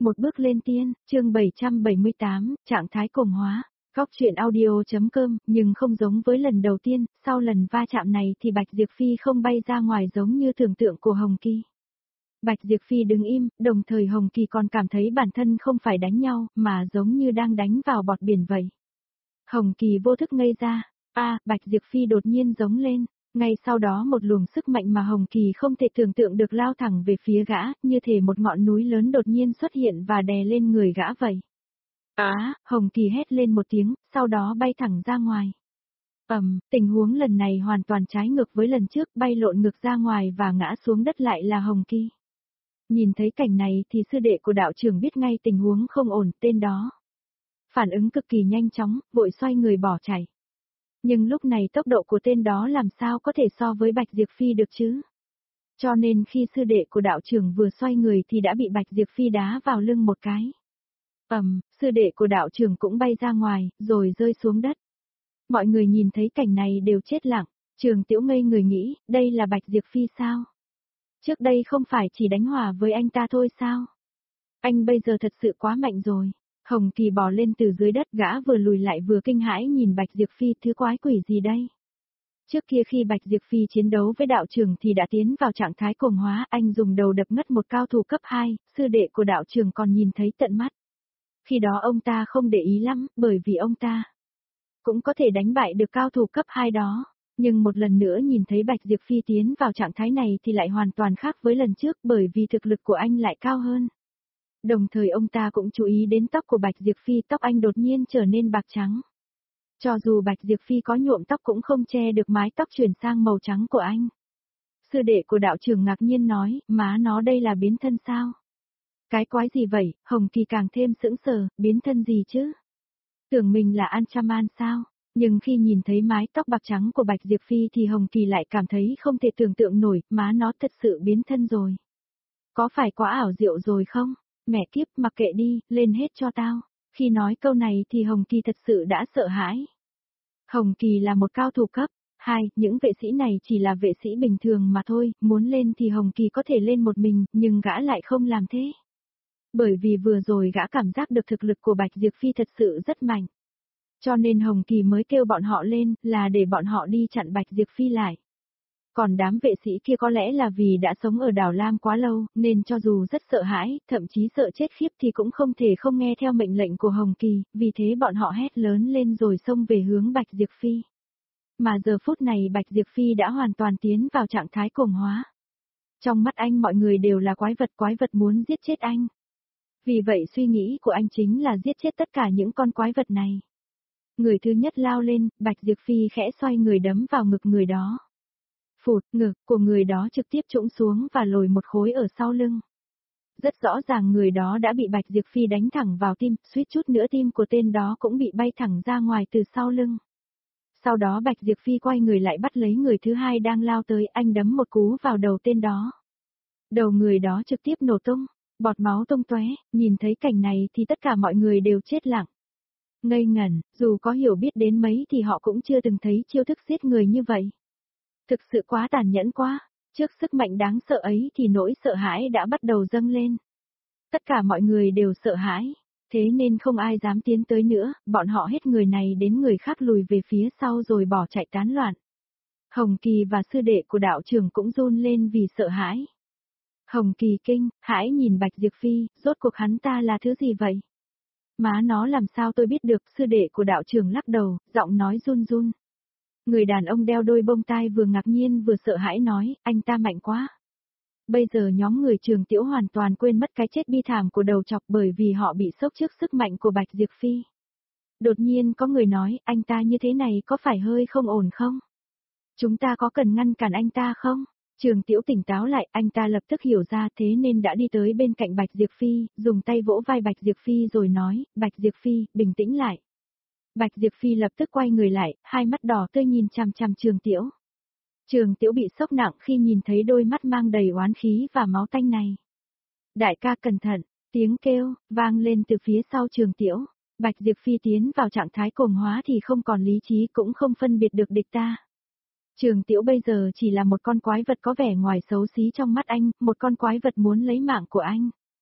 Một bước lên tiên, chương 778, trạng thái cuồng hóa. Góc truyện audio.com, nhưng không giống với lần đầu tiên, sau lần va chạm này thì Bạch Diệp Phi không bay ra ngoài giống như tưởng tượng của Hồng Kỳ. Bạch Diệp Phi đứng im, đồng thời Hồng Kỳ còn cảm thấy bản thân không phải đánh nhau, mà giống như đang đánh vào bọt biển vậy. Hồng Kỳ vô thức ngây ra, Bạch Diệp Phi đột nhiên giống lên. Ngay sau đó một luồng sức mạnh mà Hồng Kỳ không thể tưởng tượng được lao thẳng về phía gã, như thể một ngọn núi lớn đột nhiên xuất hiện và đè lên người gã vậy. Hồng Kỳ hét lên một tiếng, sau đó bay thẳng ra ngoài. Tình huống lần này hoàn toàn trái ngược với lần trước, bay lộn ngược ra ngoài và ngã xuống đất lại là Hồng Kỳ. Nhìn thấy cảnh này thì sư đệ của đạo trưởng biết ngay tình huống không ổn, tên đó phản ứng cực kỳ nhanh chóng, vội xoay người bỏ chạy. Nhưng lúc này tốc độ của tên đó làm sao có thể so với Bạch Diệp Phi được chứ? Cho nên khi sư đệ của đạo trưởng vừa xoay người thì đã bị Bạch Diệp Phi đá vào lưng một cái. Sư đệ của đạo trưởng cũng bay ra ngoài, rồi rơi xuống đất. Mọi người nhìn thấy cảnh này đều chết lặng, Trường Tiểu ngây người nghĩ, đây là Bạch Diệp Phi sao? Trước đây không phải chỉ đánh hòa với anh ta thôi sao? Anh bây giờ thật sự quá mạnh rồi. Hồng Kỳ bò lên từ dưới đất, gã vừa lùi lại vừa kinh hãi nhìn Bạch Diệp Phi, thứ quái quỷ gì đây? Trước kia khi Bạch Diệp Phi chiến đấu với đạo trưởng thì đã tiến vào trạng thái cuồng hóa, anh dùng đầu đập ngất một cao thủ cấp 2, sư đệ của đạo trưởng còn nhìn thấy tận mắt. Khi đó ông ta không để ý lắm, bởi vì ông ta cũng có thể đánh bại được cao thủ cấp 2 đó. Nhưng một lần nữa nhìn thấy Bạch Diệp Phi tiến vào trạng thái này thì lại hoàn toàn khác với lần trước, bởi vì thực lực của anh lại cao hơn. Đồng thời ông ta cũng chú ý đến tóc của Bạch Diệp Phi, tóc anh đột nhiên trở nên bạc trắng. Cho dù Bạch Diệp Phi có nhuộm tóc cũng không che được mái tóc chuyển sang màu trắng của anh. Sư đệ của đạo trưởng ngạc nhiên nói, má nó đây là biến thân sao? Cái quái gì vậy? Hồng Kỳ càng thêm sững sờ, biến thân gì chứ? Tưởng mình là Anchaman sao? Nhưng khi nhìn thấy mái tóc bạc trắng của Bạch Diệp Phi thì Hồng Kỳ lại cảm thấy không thể tưởng tượng nổi, má nó thật sự biến thân rồi. Có phải quá ảo diệu rồi không? Mẹ kiếp, mặc kệ đi, lên hết cho tao. Khi nói câu này thì Hồng Kỳ thật sự đã sợ hãi. Hồng Kỳ là một cao thủ cấp 2, những vệ sĩ này chỉ là vệ sĩ bình thường mà thôi, muốn lên thì Hồng Kỳ có thể lên một mình, nhưng gã lại không làm thế. Bởi vì vừa rồi gã cảm giác được thực lực của Bạch Diệp Phi thật sự rất mạnh. Cho nên Hồng Kỳ mới kêu bọn họ lên, là để bọn họ đi chặn Bạch Diệp Phi lại. Còn đám vệ sĩ kia có lẽ là vì đã sống ở đảo Lam quá lâu, nên cho dù rất sợ hãi, thậm chí sợ chết khiếp thì cũng không thể không nghe theo mệnh lệnh của Hồng Kỳ, vì thế bọn họ hét lớn lên rồi xông về hướng Bạch Diệp Phi. Mà giờ phút này Bạch Diệp Phi đã hoàn toàn tiến vào trạng thái cuồng hóa. Trong mắt anh mọi người đều là quái vật muốn giết chết anh. Vì vậy suy nghĩ của anh chính là giết chết tất cả những con quái vật này. Người thứ nhất lao lên, Bạch Diệp Phi khẽ xoay người đấm vào ngực người đó. Phụt, ngực của người đó trực tiếp trũng xuống và lồi một khối ở sau lưng. Rất rõ ràng người đó đã bị Bạch Diệp Phi đánh thẳng vào tim, suýt chút nữa tim của tên đó cũng bị bay thẳng ra ngoài từ sau lưng. Sau đó Bạch Diệp Phi quay người lại bắt lấy người thứ hai đang lao tới, anh đấm một cú vào đầu tên đó. Đầu người đó trực tiếp nổ tung, bọt máu tung tóe, nhìn thấy cảnh này thì tất cả mọi người đều chết lặng. Ngây ngẩn, dù có hiểu biết đến mấy thì họ cũng chưa từng thấy chiêu thức giết người như vậy. Thực sự quá tàn nhẫn quá, trước sức mạnh đáng sợ ấy thì nỗi sợ hãi đã bắt đầu dâng lên. Tất cả mọi người đều sợ hãi, thế nên không ai dám tiến tới nữa, bọn họ hết người này đến người khác lùi về phía sau rồi bỏ chạy tán loạn. Hồng Kỳ và sư đệ của đạo trưởng cũng run lên vì sợ hãi. Hồng Kỳ kinh, hãi nhìn Bạch Diệp Phi, rốt cuộc hắn ta là thứ gì vậy? Má nó làm sao tôi biết được, sư đệ của đạo trưởng lắc đầu, giọng nói run run. Người đàn ông đeo đôi bông tai vừa ngạc nhiên vừa sợ hãi nói, anh ta mạnh quá. Bây giờ nhóm người Trường Tiểu hoàn toàn quên mất cái chết bi thảm của đầu chọc bởi vì họ bị sốc trước sức mạnh của Bạch Diệp Phi. Đột nhiên có người nói, anh ta như thế này có phải hơi không ổn không? Chúng ta có cần ngăn cản anh ta không? Trường Tiểu tỉnh táo lại, anh ta lập tức hiểu ra thế nên đã đi tới bên cạnh Bạch Diệp Phi, dùng tay vỗ vai Bạch Diệp Phi rồi nói, Bạch Diệp Phi, bình tĩnh lại. Bạch Diệp Phi lập tức quay người lại, hai mắt đỏ tươi nhìn chằm chằm Trường Tiểu. Trường Tiểu bị sốc nặng khi nhìn thấy đôi mắt mang đầy oán khí và máu tanh này. Đại ca cẩn thận, tiếng kêu, vang lên từ phía sau Trường Tiểu. Bạch Diệp Phi tiến vào trạng thái cuồng hóa thì không còn lý trí cũng không phân biệt được địch ta. Trường Tiểu bây giờ chỉ là một con quái vật có vẻ ngoài xấu xí trong mắt anh, một con quái vật muốn lấy mạng của anh.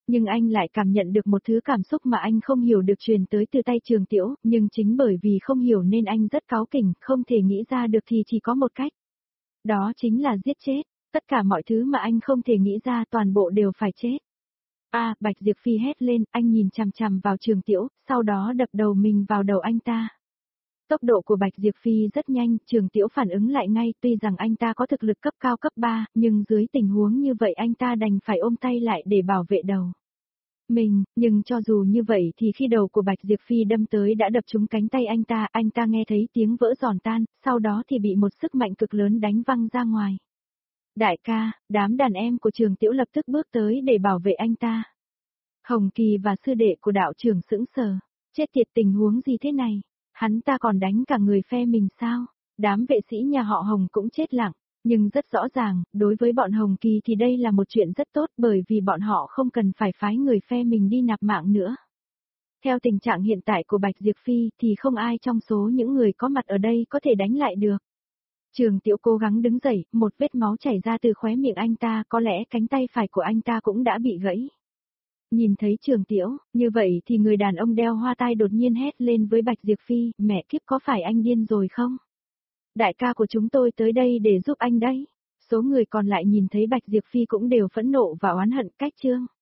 Nhưng anh lại cảm nhận được một thứ cảm xúc mà anh không hiểu được truyền tới từ tay Trường Tiễu, nhưng chính bởi vì không hiểu nên anh rất cáu kỉnh, không thể nghĩ ra được thì chỉ có một cách. Đó chính là giết chết, tất cả mọi thứ mà anh không thể nghĩ ra toàn bộ đều phải chết. Bạch Diệp Phi hét lên, anh nhìn chằm chằm vào Trường Tiễu, sau đó đập đầu mình vào đầu anh ta. Tốc độ của Bạch Diệp Phi rất nhanh, Trường Tiễu phản ứng lại ngay, tuy rằng anh ta có thực lực cấp cao cấp 3, nhưng dưới tình huống như vậy anh ta đành phải ôm tay lại để bảo vệ đầu mình, nhưng cho dù như vậy thì khi đầu của Bạch Diệp Phi đâm tới đã đập trúng cánh tay anh ta nghe thấy tiếng vỡ giòn tan, sau đó thì bị một sức mạnh cực lớn đánh văng ra ngoài. Đại ca, đám đàn em của Trường Tiễu lập tức bước tới để bảo vệ anh ta. Hồng Kỳ và sư đệ của đạo trưởng sững sờ, chết tiệt, tình huống gì thế này? Hắn ta còn đánh cả người phe mình sao? Đám vệ sĩ nhà họ Hồng cũng chết lặng, nhưng rất rõ ràng, đối với bọn Hồng Kỳ thì đây là một chuyện rất tốt bởi vì bọn họ không cần phải phái người phe mình đi nạp mạng nữa. Theo tình trạng hiện tại của Bạch Diệp Phi thì không ai trong số những người có mặt ở đây có thể đánh lại được. Trường Tiễu cố gắng đứng dậy, một vết máu chảy ra từ khóe miệng anh ta, có lẽ cánh tay phải của anh ta cũng đã bị gãy. Nhìn thấy Trường Tiễu, như vậy thì người đàn ông đeo hoa tai đột nhiên hét lên với Bạch Diệp Phi, mẹ kiếp, có phải anh điên rồi không? Đại ca của chúng tôi tới đây để giúp anh đấy. Số người còn lại nhìn thấy Bạch Diệp Phi cũng đều phẫn nộ và oán hận. Cách chương